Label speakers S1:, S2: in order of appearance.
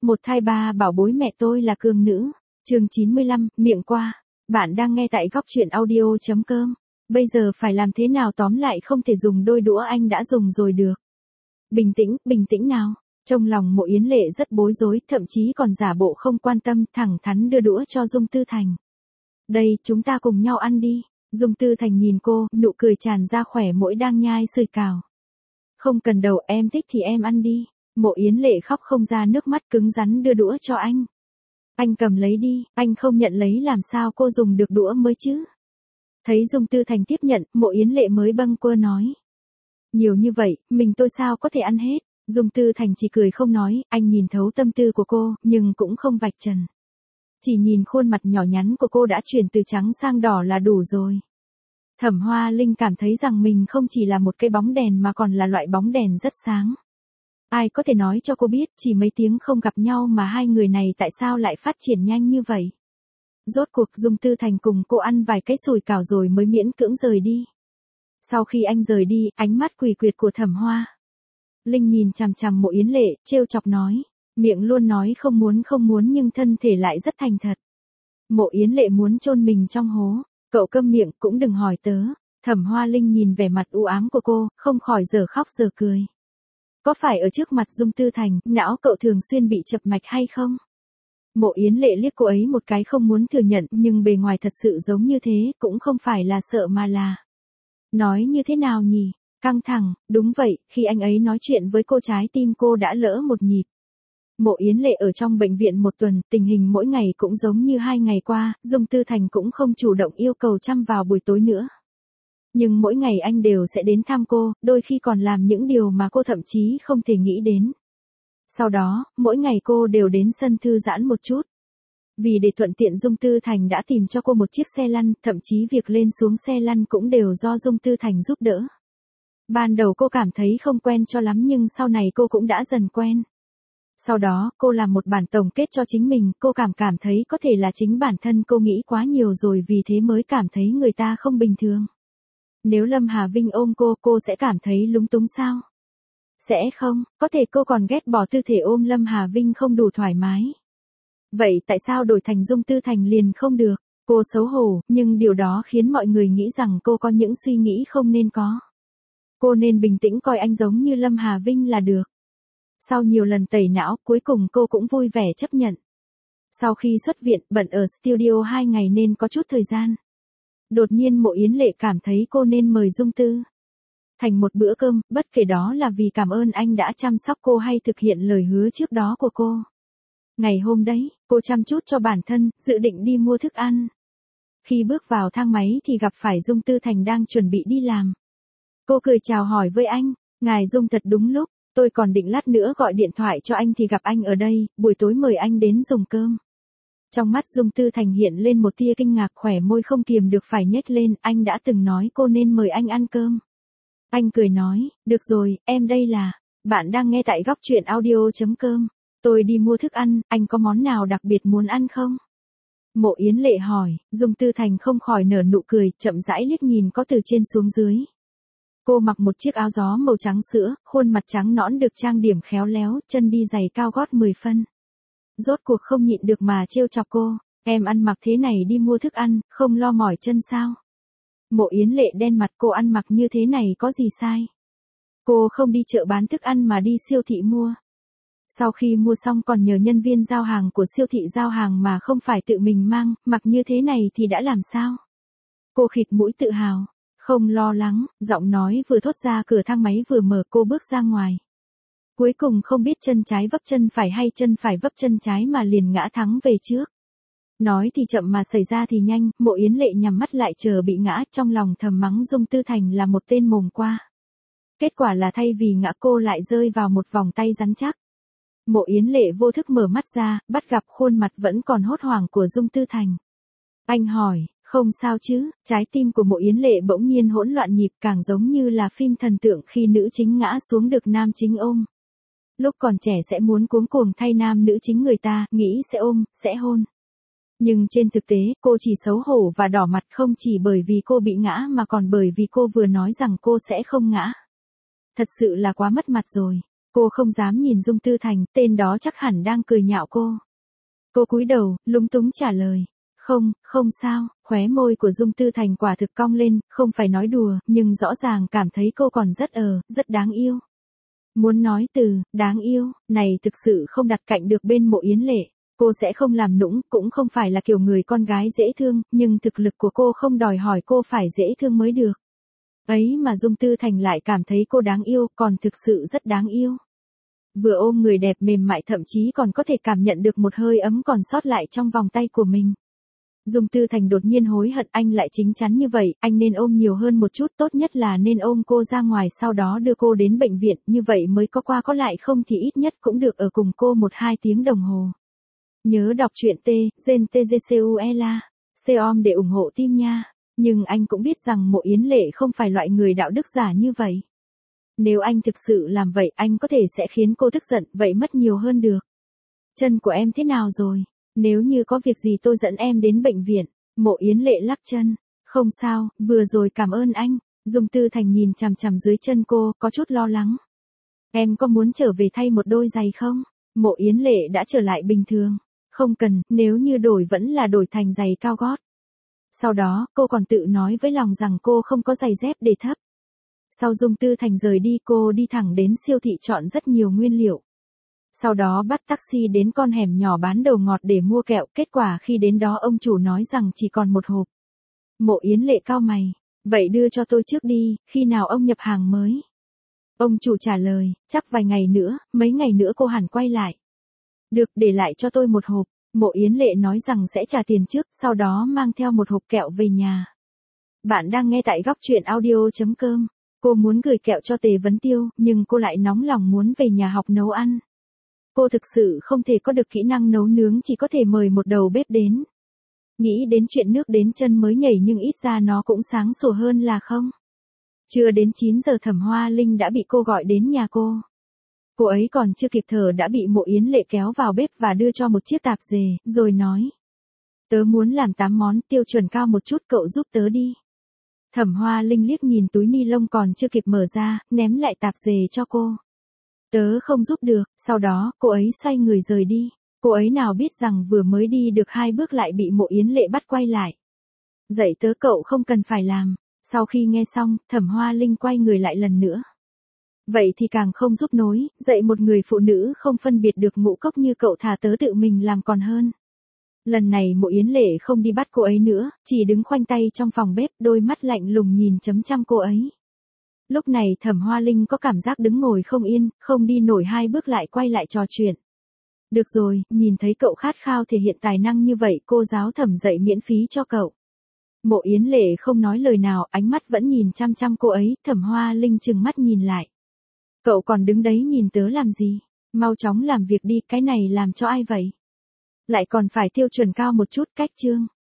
S1: Một thai ba bảo bối mẹ tôi là cường nữ. Chương 95, miệng qua. Bạn đang nghe tại góc truyện audio.com. Bây giờ phải làm thế nào, tóm lại không thể dùng đôi đũa anh đã dùng rồi được. Bình tĩnh nào. Trong lòng Mộ Yến Lệ rất bối rối, thậm chí còn giả bộ không quan tâm, thẳng thắn đưa đũa cho Dung Tư Thành. Đây, chúng ta cùng nhau ăn đi. Dung Tư Thành nhìn cô, nụ cười tràn ra khỏe môi đang nhai sườn cào. Không cần đâu, em thích thì em ăn đi. Mộ Yến Lệ khóc không ra nước mắt, cứng rắn đưa đũa cho anh. Anh cầm lấy đi, anh không nhận lấy làm sao cô dùng được đũa mới chứ. Thấy Dung Tư Thành tiếp nhận, Mộ Yến Lệ mới bâng quơ nói. Nhiều như vậy, mình tôi sao có thể ăn hết. Dung Tư Thành chỉ cười không nói, anh nhìn thấu tâm tư của cô, nhưng cũng không vạch trần. Chỉ nhìn khuôn mặt nhỏ nhắn của cô đã chuyển từ trắng sang đỏ là đủ rồi. Thẩm Hoa Linh cảm thấy rằng mình không chỉ là một cây bóng đèn mà còn là loại bóng đèn rất sáng. Ai có thể nói cho cô biết, chỉ mấy tiếng không gặp nhau mà hai người này tại sao lại phát triển nhanh như vậy. Rốt cuộc Dung Tư Thành cùng cô ăn vài cái sủi cảo rồi mới miễn cưỡng rời đi. Sau khi anh rời đi, ánh mắt quỷ quyệt của Thẩm Hoa Linh nhìn chằm chằm Mộ Yến Lệ, trêu chọc nói. Miệng luôn nói không muốn nhưng thân thể lại rất thành thật. Mộ Yến Lệ muốn chôn mình trong hố. Cậu câm miệng, cũng đừng hỏi tớ. Thẩm Hoa Linh nhìn vẻ mặt u ám của cô, không khỏi giờ khóc giờ cười. Có phải ở trước mặt Dung Tư Thành, não cậu thường xuyên bị chập mạch hay không? Mộ Yến Lệ liếc cô ấy một cái, không muốn thừa nhận, nhưng bề ngoài thật sự giống như thế, cũng không phải là sợ mà là. Nói như thế nào nhỉ? Căng thẳng, đúng vậy, khi anh ấy nói chuyện với cô trái tim cô đã lỡ một nhịp. Mộ Yến Lệ ở trong bệnh viện một tuần, tình hình mỗi ngày cũng giống như 2 ngày qua, Dung Tư Thành cũng không chủ động yêu cầu chăm vào buổi tối nữa. Nhưng mỗi ngày anh đều sẽ đến thăm cô, đôi khi còn làm những điều mà cô thậm chí không thể nghĩ đến. Sau đó, mỗi ngày cô đều đến sân thư giãn một chút. Vì để thuận tiện Dung Tư Thành đã tìm cho cô một chiếc xe lăn, thậm chí việc lên xuống xe lăn cũng đều do Dung Tư Thành giúp đỡ. Ban đầu cô cảm thấy không quen cho lắm nhưng sau này cô cũng đã dần quen. Sau đó, cô làm một bản tổng kết cho chính mình, cô cảm thấy có thể là chính bản thân cô nghĩ quá nhiều rồi vì thế mới cảm thấy người ta không bình thường. Nếu Lâm Hà Vinh ôm cô sẽ cảm thấy lúng túng sao? Sẽ không, có thể cô còn ghét bỏ tư thể ôm Lâm Hà Vinh không đủ thoải mái. Vậy tại sao đổi thành Dung Tư Thành liền không được? Cô xấu hổ, nhưng điều đó khiến mọi người nghĩ rằng cô có những suy nghĩ không nên có. Cô nên bình tĩnh coi anh giống như Lâm Hà Vinh là được. Sau nhiều lần tẩy não, cuối cùng cô cũng vui vẻ chấp nhận. Sau khi xuất viện, bận ở studio 2 ngày nên có chút thời gian. Đột nhiên Mộ Yến Lệ cảm thấy cô nên mời Dung Tư Thành một bữa cơm, bất kể đó là vì cảm ơn anh đã chăm sóc cô hay thực hiện lời hứa trước đó của cô. Ngày hôm đấy, cô chăm chút cho bản thân, dự định đi mua thức ăn. Khi bước vào thang máy thì gặp phải Dung Tư Thành đang chuẩn bị đi làm. Cô cười chào hỏi với anh, ngài Dung thật đúng lúc, tôi còn định lát nữa gọi điện thoại cho anh thì gặp anh ở đây, buổi tối mời anh đến dùng cơm. Trong mắt Dung Tư Thành hiện lên một tia kinh ngạc, khỏe môi không kiềm được phải nhếch lên, anh đã từng nói cô nên mời anh ăn cơm. Anh cười nói, được rồi, em đây là, bạn đang nghe tại góc truyện audio.com, tôi đi mua thức ăn, anh có món nào đặc biệt muốn ăn không? Mộ Yến Lệ hỏi, Dung Tư Thành không khỏi nở nụ cười, chậm rãi liếc nhìn có từ trên xuống dưới. Cô mặc một chiếc áo gió màu trắng sữa, khuôn mặt trắng nõn được trang điểm khéo léo, chân đi giày cao gót 10 phân. Rốt cuộc không nhịn được mà trêu chọc cô, em ăn mặc thế này đi mua thức ăn, không lo mỏi chân sao? Mộ Yến Lệ đen mặt, cô ăn mặc như thế này có gì sai? Cô không đi chợ bán thức ăn mà đi siêu thị mua. Sau khi mua xong còn nhờ nhân viên giao hàng của siêu thị giao hàng mà không phải tự mình mang, mặc như thế này thì đã làm sao? Cô khịt mũi tự hào, không lo lắng, giọng nói vừa thốt ra cửa thang máy vừa mở cô bước ra ngoài. Cuối cùng không biết chân trái vấp chân phải hay chân phải vấp chân trái mà liền ngã thắng về trước. Nói thì chậm mà xảy ra thì nhanh, Mộ Yến Lệ nhắm mắt lại chờ bị ngã, trong lòng thầm mắng Dung Tư Thành là một tên mồm qua. Kết quả là thay vì ngã cô lại rơi vào một vòng tay rắn chắc. Mộ Yến Lệ vô thức mở mắt ra, bắt gặp khuôn mặt vẫn còn hốt hoảng của Dung Tư Thành. Anh hỏi, không sao chứ? Trái tim của Mộ Yến Lệ bỗng nhiên hỗn loạn nhịp, càng giống như là phim thần tượng khi nữ chính ngã xuống được nam chính ôm. Lúc còn trẻ sẽ muốn cuống cuồng thay nam nữ chính người ta, nghĩ sẽ ôm, sẽ hôn. Nhưng trên thực tế, cô chỉ xấu hổ và đỏ mặt không chỉ bởi vì cô bị ngã mà còn bởi vì cô vừa nói rằng cô sẽ không ngã. Thật sự là quá mất mặt rồi. Cô không dám nhìn Dung Tư Thành, tên đó chắc hẳn đang cười nhạo cô. Cô cúi đầu, lúng túng trả lời. Không sao, khóe môi của Dung Tư Thành quả thực cong lên, không phải nói đùa, nhưng rõ ràng cảm thấy cô còn rất đáng yêu. Muốn nói từ, đáng yêu, này thực sự không đặt cạnh được bên Mộ Yến Lệ. Cô sẽ không làm nũng, cũng không phải là kiểu người con gái dễ thương, nhưng thực lực của cô không đòi hỏi cô phải dễ thương mới được. Ấy mà Dung Tư Thành lại cảm thấy cô đáng yêu, còn thực sự rất đáng yêu. Vừa ôm người đẹp mềm mại thậm chí còn có thể cảm nhận được một hơi ấm còn sót lại trong vòng tay của mình. Dung Tư Thành đột nhiên hối hận anh lại chính chắn như vậy, anh nên ôm nhiều hơn một chút, tốt nhất là nên ôm cô ra ngoài sau đó đưa cô đến bệnh viện, như vậy mới có qua có lại, không thì ít nhất cũng được ở cùng cô 1-2 tiếng đồng hồ. Nhớ đọc truyện Gen TGCUELA, Seom để ủng hộ team nha. Nhưng anh cũng biết rằng Mộ Yến Lệ không phải loại người đạo đức giả như vậy. Nếu anh thực sự làm vậy, anh có thể sẽ khiến cô tức giận, vậy mất nhiều hơn được. Chân của em thế nào rồi? Nếu như có việc gì tôi dẫn em đến bệnh viện. Mộ Yến Lệ lắc chân. Không sao, vừa rồi cảm ơn anh. Dung Tư Thành nhìn chằm chằm dưới chân cô, có chút lo lắng. Em có muốn trở về thay một đôi giày không? Mộ Yến Lệ đã trở lại bình thường. Không cần, nếu như đổi vẫn là đổi thành giày cao gót. Sau đó, cô còn tự nói với lòng rằng cô không có giày dép để thấp. Sau Dung Tư Thành rời đi, cô đi thẳng đến siêu thị chọn rất nhiều nguyên liệu. Sau đó bắt taxi đến con hẻm nhỏ bán đồ ngọt để mua kẹo, kết quả khi đến đó ông chủ nói rằng chỉ còn một hộp. Mộ Yến Lệ cau mày, vậy đưa cho tôi trước đi, khi nào ông nhập hàng mới? Ông chủ trả lời, chắc vài ngày nữa, mấy ngày nữa cô hẳn quay lại. Được, để lại cho tôi một hộp. Mộ Yến Lệ nói rằng sẽ trả tiền trước, sau đó mang theo một hộp kẹo về nhà. Bạn đang nghe tại góc truyện audio.com. Cô muốn gửi kẹo cho Tề Vấn Tiêu, nhưng cô lại nóng lòng muốn về nhà học nấu ăn. Cô thực sự không thể có được kỹ năng nấu nướng, chỉ có thể mời một đầu bếp đến. Nghĩ đến chuyện nước đến chân mới nhảy, nhưng ít ra nó cũng sáng sủa hơn là không. Chưa đến 9 giờ Thẩm Hoa Linh đã bị cô gọi đến nhà cô. Cô ấy còn chưa kịp thở đã bị Mộ Yến Lệ kéo vào bếp và đưa cho một chiếc tạp dề, rồi nói. Tớ muốn làm 8 món, tiêu chuẩn cao một chút, cậu giúp tớ đi. Thẩm Hoa Linh liếc nhìn túi ni lông còn chưa kịp mở ra, ném lại tạp dề cho cô. Tớ không giúp được, sau đó, cô ấy xoay người rời đi. Cô ấy nào biết rằng vừa mới đi được 2 bước lại bị Mộ Yến Lệ bắt quay lại. Dạy tớ cậu không cần phải làm. Sau khi nghe xong, Thẩm Hoa Linh quay người lại lần nữa. Vậy thì càng không giúp nối, dạy một người phụ nữ không phân biệt được ngũ cốc như cậu, thà tớ tự mình làm còn hơn. Lần này Mộ Yến Lệ không đi bắt cô ấy nữa, chỉ đứng khoanh tay trong phòng bếp, đôi mắt lạnh lùng nhìn chăm chăm cô ấy. Lúc này Thẩm Hoa Linh có cảm giác đứng ngồi không yên, không đi nổi 2 bước lại quay lại trò chuyện. Được rồi, nhìn thấy cậu khát khao thể hiện tài năng như vậy, cô giáo Thẩm dạy miễn phí cho cậu. Mộ Yến Lệ không nói lời nào, ánh mắt vẫn nhìn chăm chăm cô ấy. Thẩm Hoa Linh trừng mắt nhìn lại. Cậu còn đứng đấy nhìn tớ làm gì? Mau chóng làm việc đi, cái này làm cho ai vậy? Lại còn phải tiêu chuẩn cao một chút, cách chương.